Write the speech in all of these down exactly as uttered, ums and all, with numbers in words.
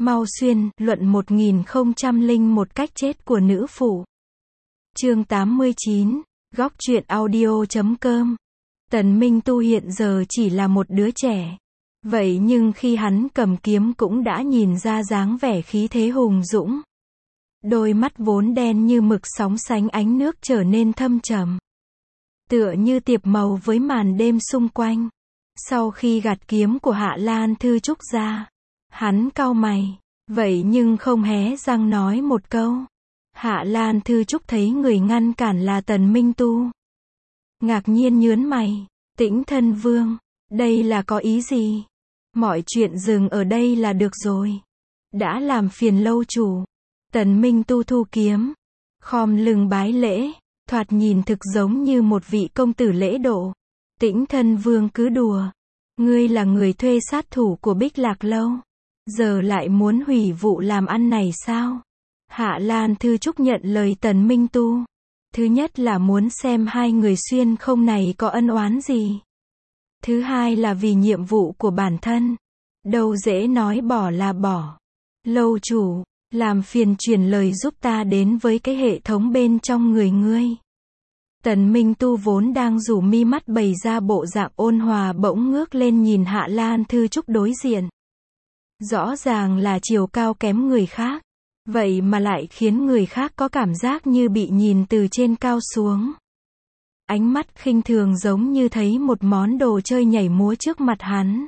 Mau xuyên, luận một nghìn không trăm lẻ một cách chết của nữ phụ. Chương tám mươi chín, góc truyện audio chấm com. Tần Minh Tu hiện giờ chỉ là một đứa trẻ. Vậy nhưng khi hắn cầm kiếm cũng đã nhìn ra dáng vẻ khí thế hùng dũng. Đôi mắt vốn đen như mực sóng sánh ánh nước trở nên thâm trầm. Tựa như tiệp màu với màn đêm xung quanh. Sau khi gạt kiếm của Hạ Lan Thư Trúc ra, hắn cau mày, vậy nhưng không hé răng nói một câu. Hạ Lan Thư Trúc thấy người ngăn cản là Tần Minh Tu. Ngạc nhiên nhướng mày, Tĩnh Thân Vương, đây là có ý gì? Mọi chuyện dừng ở đây là được rồi. Đã làm phiền lâu chủ. Tần Minh Tu thu kiếm, khom lưng bái lễ, thoạt nhìn thực giống như một vị công tử lễ độ. Tĩnh Thân Vương cứ đùa. Ngươi là người thuê sát thủ của Bích Lạc Lâu. Giờ lại muốn hủy vụ làm ăn này sao? Hạ Lan Thư Trúc nhận lời Tần Minh Tu. Thứ nhất là muốn xem hai người xuyên không này có ân oán gì. Thứ hai là vì nhiệm vụ của bản thân. Đâu dễ nói bỏ là bỏ. Lâu chủ, làm phiền truyền lời giúp ta đến với cái hệ thống bên trong người ngươi. Tần Minh Tu vốn đang rủ mi mắt bày ra bộ dạng ôn hòa bỗng ngước lên nhìn Hạ Lan Thư Trúc đối diện. Rõ ràng là chiều cao kém người khác. Vậy mà lại khiến người khác có cảm giác như bị nhìn từ trên cao xuống. Ánh mắt khinh thường giống như thấy một món đồ chơi nhảy múa trước mặt hắn.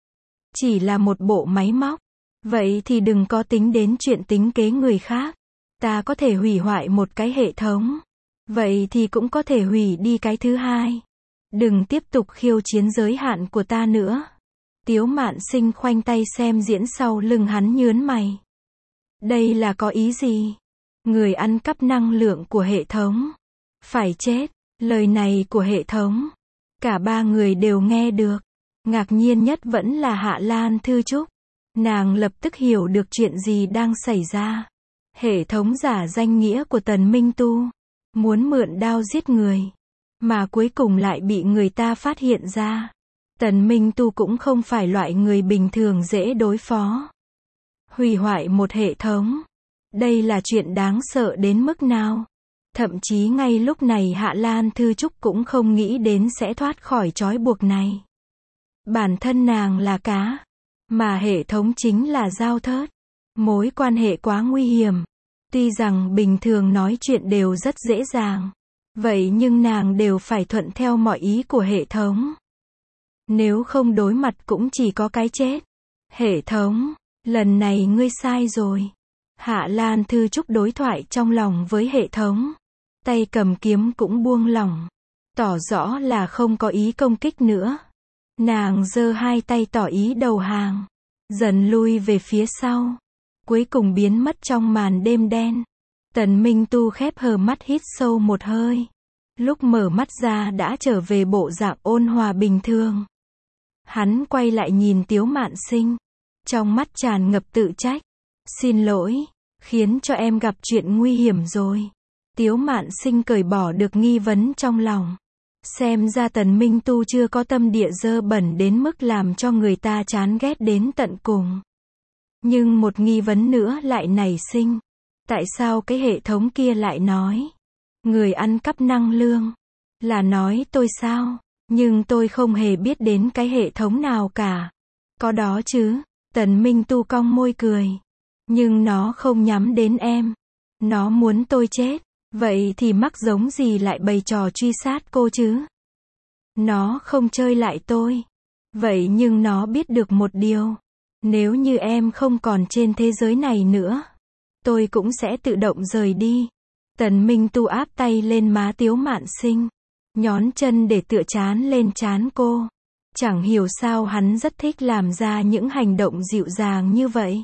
Chỉ là một bộ máy móc. Vậy thì đừng có tính đến chuyện tính kế người khác. Ta có thể hủy hoại một cái hệ thống. Vậy thì cũng có thể hủy đi cái thứ hai. Đừng tiếp tục khiêu chiến giới hạn của ta nữa. Tiếu Mạn Sinh khoanh tay xem diễn sau lưng hắn nhướng mày. Đây là có ý gì? Người ăn cắp năng lượng của hệ thống. Phải chết. Lời này của hệ thống. Cả ba người đều nghe được. Ngạc nhiên nhất vẫn là Hạ Lan Thư Trúc. Nàng lập tức hiểu được chuyện gì đang xảy ra. Hệ thống giả danh nghĩa của Tần Minh Tu. Muốn mượn đao giết người. Mà cuối cùng lại bị người ta phát hiện ra. Tần Minh Tu cũng không phải loại người bình thường dễ đối phó. Hủy hoại một hệ thống. Đây là chuyện đáng sợ đến mức nào? Thậm chí ngay lúc này Hạ Lan Thư Trúc cũng không nghĩ đến sẽ thoát khỏi trói buộc này. Bản thân nàng là cá. Mà hệ thống chính là dao thớt. Mối quan hệ quá nguy hiểm. Tuy rằng bình thường nói chuyện đều rất dễ dàng. Vậy nhưng nàng đều phải thuận theo mọi ý của hệ thống. Nếu không đối mặt cũng chỉ có cái chết. Hệ thống, lần này ngươi sai rồi. Hạ Lan Thư Trúc đối thoại trong lòng với hệ thống. Tay cầm kiếm cũng buông lỏng. Tỏ rõ là không có ý công kích nữa. Nàng giơ hai tay tỏ ý đầu hàng. Dần lui về phía sau. Cuối cùng biến mất trong màn đêm đen. Tần Minh Tu khép hờ mắt hít sâu một hơi. Lúc mở mắt ra đã trở về bộ dạng ôn hòa bình thường. Hắn quay lại nhìn Tiếu Mạn Sinh. Trong mắt tràn ngập tự trách. Xin lỗi, khiến cho em gặp chuyện nguy hiểm rồi. Tiếu Mạn Sinh cởi bỏ được nghi vấn trong lòng. Xem ra Tần Minh Tu chưa có tâm địa dơ bẩn đến mức làm cho người ta chán ghét đến tận cùng. Nhưng một nghi vấn nữa lại nảy sinh. Tại sao cái hệ thống kia lại nói người ăn cắp năng lượng? Là nói tôi sao? Nhưng tôi không hề biết đến cái hệ thống nào cả. Có đó chứ. Tần Minh Tu cong môi cười. Nhưng nó không nhắm đến em. Nó muốn tôi chết. Vậy thì mắc giống gì lại bày trò truy sát cô chứ? Nó không chơi lại tôi. Vậy nhưng nó biết được một điều. Nếu như em không còn trên thế giới này nữa, tôi cũng sẽ tự động rời đi. Tần Minh Tu áp tay lên má Tiếu Mạn Sinh. Nhón chân để tựa trán lên trán cô. Chẳng hiểu sao hắn rất thích làm ra những hành động dịu dàng như vậy.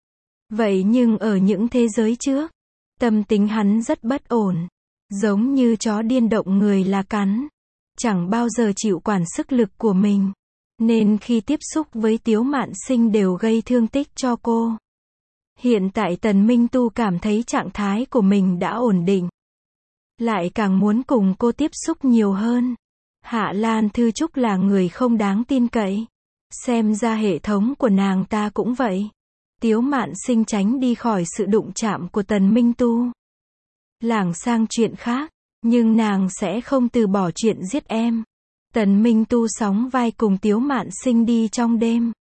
Vậy nhưng ở những thế giới trước, tâm tính hắn rất bất ổn. Giống như chó điên động người là cắn. Chẳng bao giờ chịu quản sức lực của mình. Nên khi tiếp xúc với Tiếu Mạn Sinh đều gây thương tích cho cô. Hiện tại Tần Minh Tu cảm thấy trạng thái của mình đã ổn định. Lại càng muốn cùng cô tiếp xúc nhiều hơn. Hạ Lan Thư Trúc là người không đáng tin cậy. Xem ra hệ thống của nàng ta cũng vậy. Tiếu Mạn Sinh tránh đi khỏi sự đụng chạm của Tần Minh Tu. Lảng sang chuyện khác, nhưng nàng sẽ không từ bỏ chuyện giết em. Tần Minh Tu sóng vai cùng Tiếu Mạn Sinh đi trong đêm.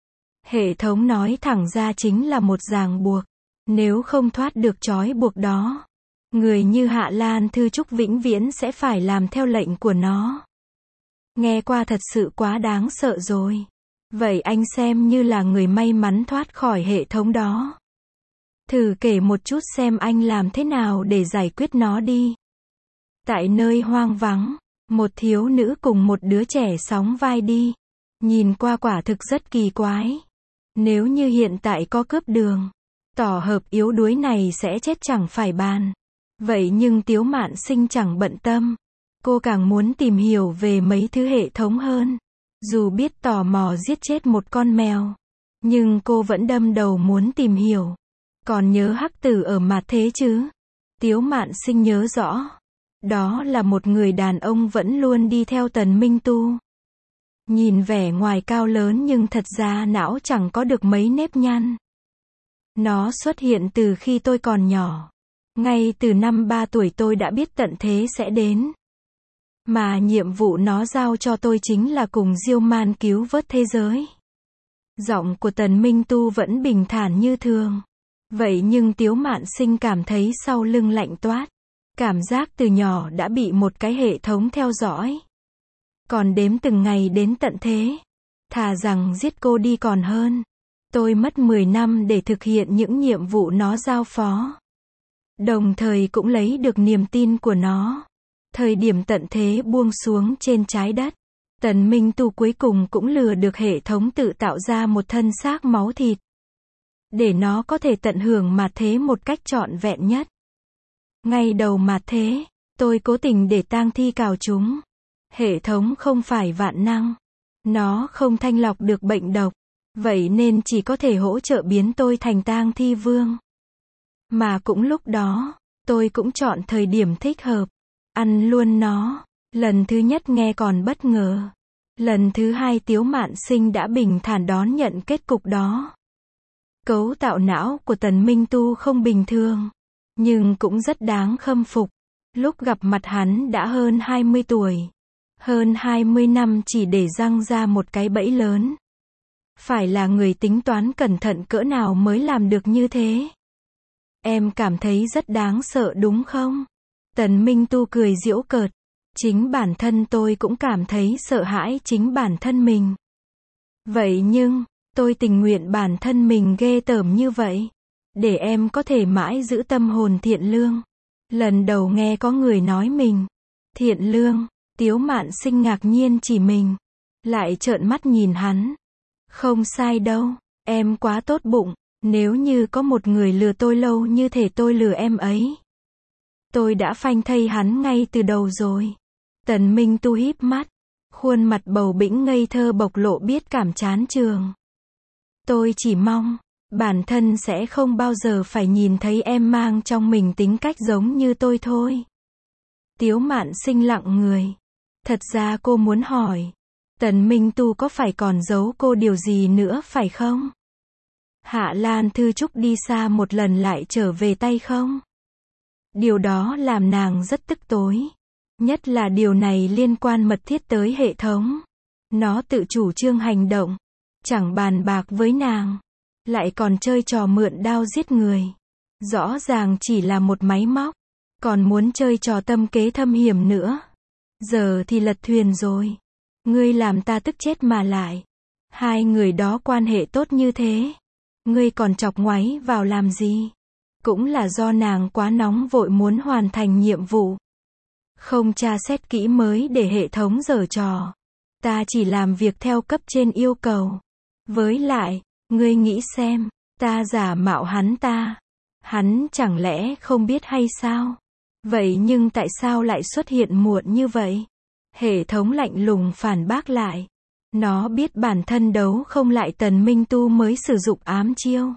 Hệ thống nói thẳng ra chính là một ràng buộc. Nếu không thoát được trói buộc đó, người như Hạ Lan Thư Trúc vĩnh viễn sẽ phải làm theo lệnh của nó. Nghe qua thật sự quá đáng sợ rồi. Vậy anh xem như là người may mắn thoát khỏi hệ thống đó. Thử kể một chút xem anh làm thế nào để giải quyết nó đi. Tại nơi hoang vắng, một thiếu nữ cùng một đứa trẻ sóng vai đi. Nhìn qua quả thực rất kỳ quái. Nếu như hiện tại có cướp đường, tổ hợp yếu đuối này sẽ chết chẳng phải bàn. Vậy nhưng Tiếu Mạn Sinh chẳng bận tâm. Cô càng muốn tìm hiểu về mấy thứ hệ thống hơn. Dù biết tò mò giết chết một con mèo, nhưng cô vẫn đâm đầu muốn tìm hiểu. Còn nhớ Hắc Tử ở Mạt Thế chứ? Tiếu Mạn Sinh nhớ rõ. Đó là một người đàn ông vẫn luôn đi theo Tần Minh Tu. Nhìn vẻ ngoài cao lớn nhưng thật ra não chẳng có được mấy nếp nhăn. Nó xuất hiện từ khi tôi còn nhỏ. Ngay từ năm ba tuổi tôi đã biết tận thế sẽ đến. Mà nhiệm vụ nó giao cho tôi chính là cùng Diêu Man cứu vớt thế giới. Giọng của Tần Minh Tu vẫn bình thản như thường. Vậy nhưng Tiếu Mạn Sinh cảm thấy sau lưng lạnh toát. Cảm giác từ nhỏ đã bị một cái hệ thống theo dõi. Còn đếm từng ngày đến tận thế. Thà rằng giết cô đi còn hơn. Tôi mất mười năm để thực hiện những nhiệm vụ nó giao phó. Đồng thời cũng lấy được niềm tin của nó. Thời điểm tận thế buông xuống trên trái đất, Tần Minh Tu cuối cùng cũng lừa được hệ thống tự tạo ra một thân xác máu thịt. Để nó có thể tận hưởng mạt thế một cách trọn vẹn nhất. Ngay đầu mạt thế, tôi cố tình để tang thi cào chúng. Hệ thống không phải vạn năng. Nó không thanh lọc được bệnh độc. Vậy nên chỉ có thể hỗ trợ biến tôi thành tang thi vương. Mà cũng lúc đó, tôi cũng chọn thời điểm thích hợp. Ăn luôn nó. Lần thứ nhất nghe còn bất ngờ. Lần thứ hai Tiếu Mạn Sinh đã bình thản đón nhận kết cục đó. Cấu tạo não của Tần Minh Tu không bình thường. Nhưng cũng rất đáng khâm phục. Lúc gặp mặt hắn đã hơn hai mươi tuổi. Hơn hai mươi năm chỉ để răng ra một cái bẫy lớn. Phải là người tính toán cẩn thận cỡ nào mới làm được như thế. Em cảm thấy rất đáng sợ đúng không? Tần Minh Tu cười giễu cợt. Chính bản thân tôi cũng cảm thấy sợ hãi chính bản thân mình. Vậy nhưng, tôi tình nguyện bản thân mình ghê tởm như vậy. Để em có thể mãi giữ tâm hồn thiện lương. Lần đầu nghe có người nói mình thiện lương, Tiếu Mạn Sinh ngạc nhiên chỉ mình. Lại trợn mắt nhìn hắn. Không sai đâu, em quá tốt bụng. Nếu như có một người lừa tôi lâu như thể tôi lừa em ấy, tôi đã phanh thây hắn ngay từ đầu rồi. Tần Minh Tu híp mắt. Khuôn mặt bầu bĩnh ngây thơ bộc lộ biết cảm chán trường. Tôi chỉ mong, bản thân sẽ không bao giờ phải nhìn thấy em mang trong mình tính cách giống như tôi thôi. Tiếu Mạn Sinh lặng người. Thật ra cô muốn hỏi. Tần Minh Tu có phải còn giấu cô điều gì nữa phải không? Hạ Lan Thư Trúc đi xa một lần lại trở về tay không? Điều đó làm nàng rất tức tối. Nhất là điều này liên quan mật thiết tới hệ thống. Nó tự chủ trương hành động. Chẳng bàn bạc với nàng. Lại còn chơi trò mượn đao giết người. Rõ ràng chỉ là một máy móc. Còn muốn chơi trò tâm kế thâm hiểm nữa. Giờ thì lật thuyền rồi. Ngươi làm ta tức chết mà lại. Hai người đó quan hệ tốt như thế. Ngươi còn chọc ngoáy vào làm gì? Cũng là do nàng quá nóng vội muốn hoàn thành nhiệm vụ. Không tra xét kỹ mới để hệ thống giở trò. Ta chỉ làm việc theo cấp trên yêu cầu. Với lại, ngươi nghĩ xem, ta giả mạo hắn ta. Hắn chẳng lẽ không biết hay sao? Vậy nhưng tại sao lại xuất hiện muộn như vậy? Hệ thống lạnh lùng phản bác lại. Nó biết bản thân đấu không lại Tần Minh Tu mới sử dụng ám chiêu.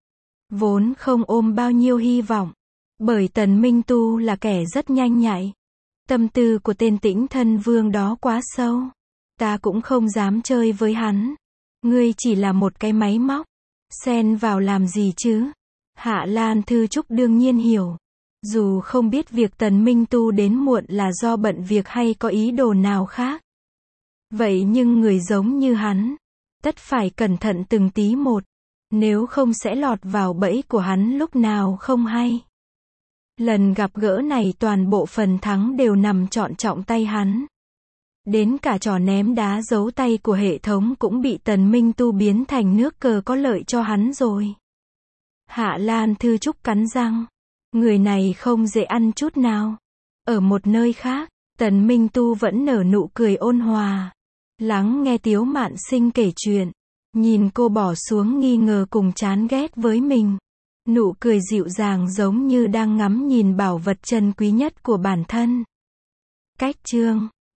Vốn không ôm bao nhiêu hy vọng. Bởi Tần Minh Tu là kẻ rất nhanh nhạy. Tâm tư của tên Tĩnh Thân Vương đó quá sâu. Ta cũng không dám chơi với hắn. Ngươi chỉ là một cái máy móc. Xen vào làm gì chứ? Hạ Lan Thư Trúc đương nhiên hiểu. Dù không biết việc Tần Minh Tu đến muộn là do bận việc hay có ý đồ nào khác. Vậy nhưng người giống như hắn, tất phải cẩn thận từng tí một, nếu không sẽ lọt vào bẫy của hắn lúc nào không hay. Lần gặp gỡ này toàn bộ phần thắng đều nằm trọn trọng tay hắn. Đến cả trò ném đá giấu tay của hệ thống cũng bị Tần Minh Tu biến thành nước cờ có lợi cho hắn rồi. Hạ Lan Thư Trúc cắn răng. Người này không dễ ăn chút nào. Ở một nơi khác, Tần Minh Tu vẫn nở nụ cười ôn hòa. Lắng nghe Tiếu Mạn Sinh kể chuyện. Nhìn cô bỏ xuống nghi ngờ cùng chán ghét với mình. Nụ cười dịu dàng giống như đang ngắm nhìn bảo vật chân quý nhất của bản thân. Cách chương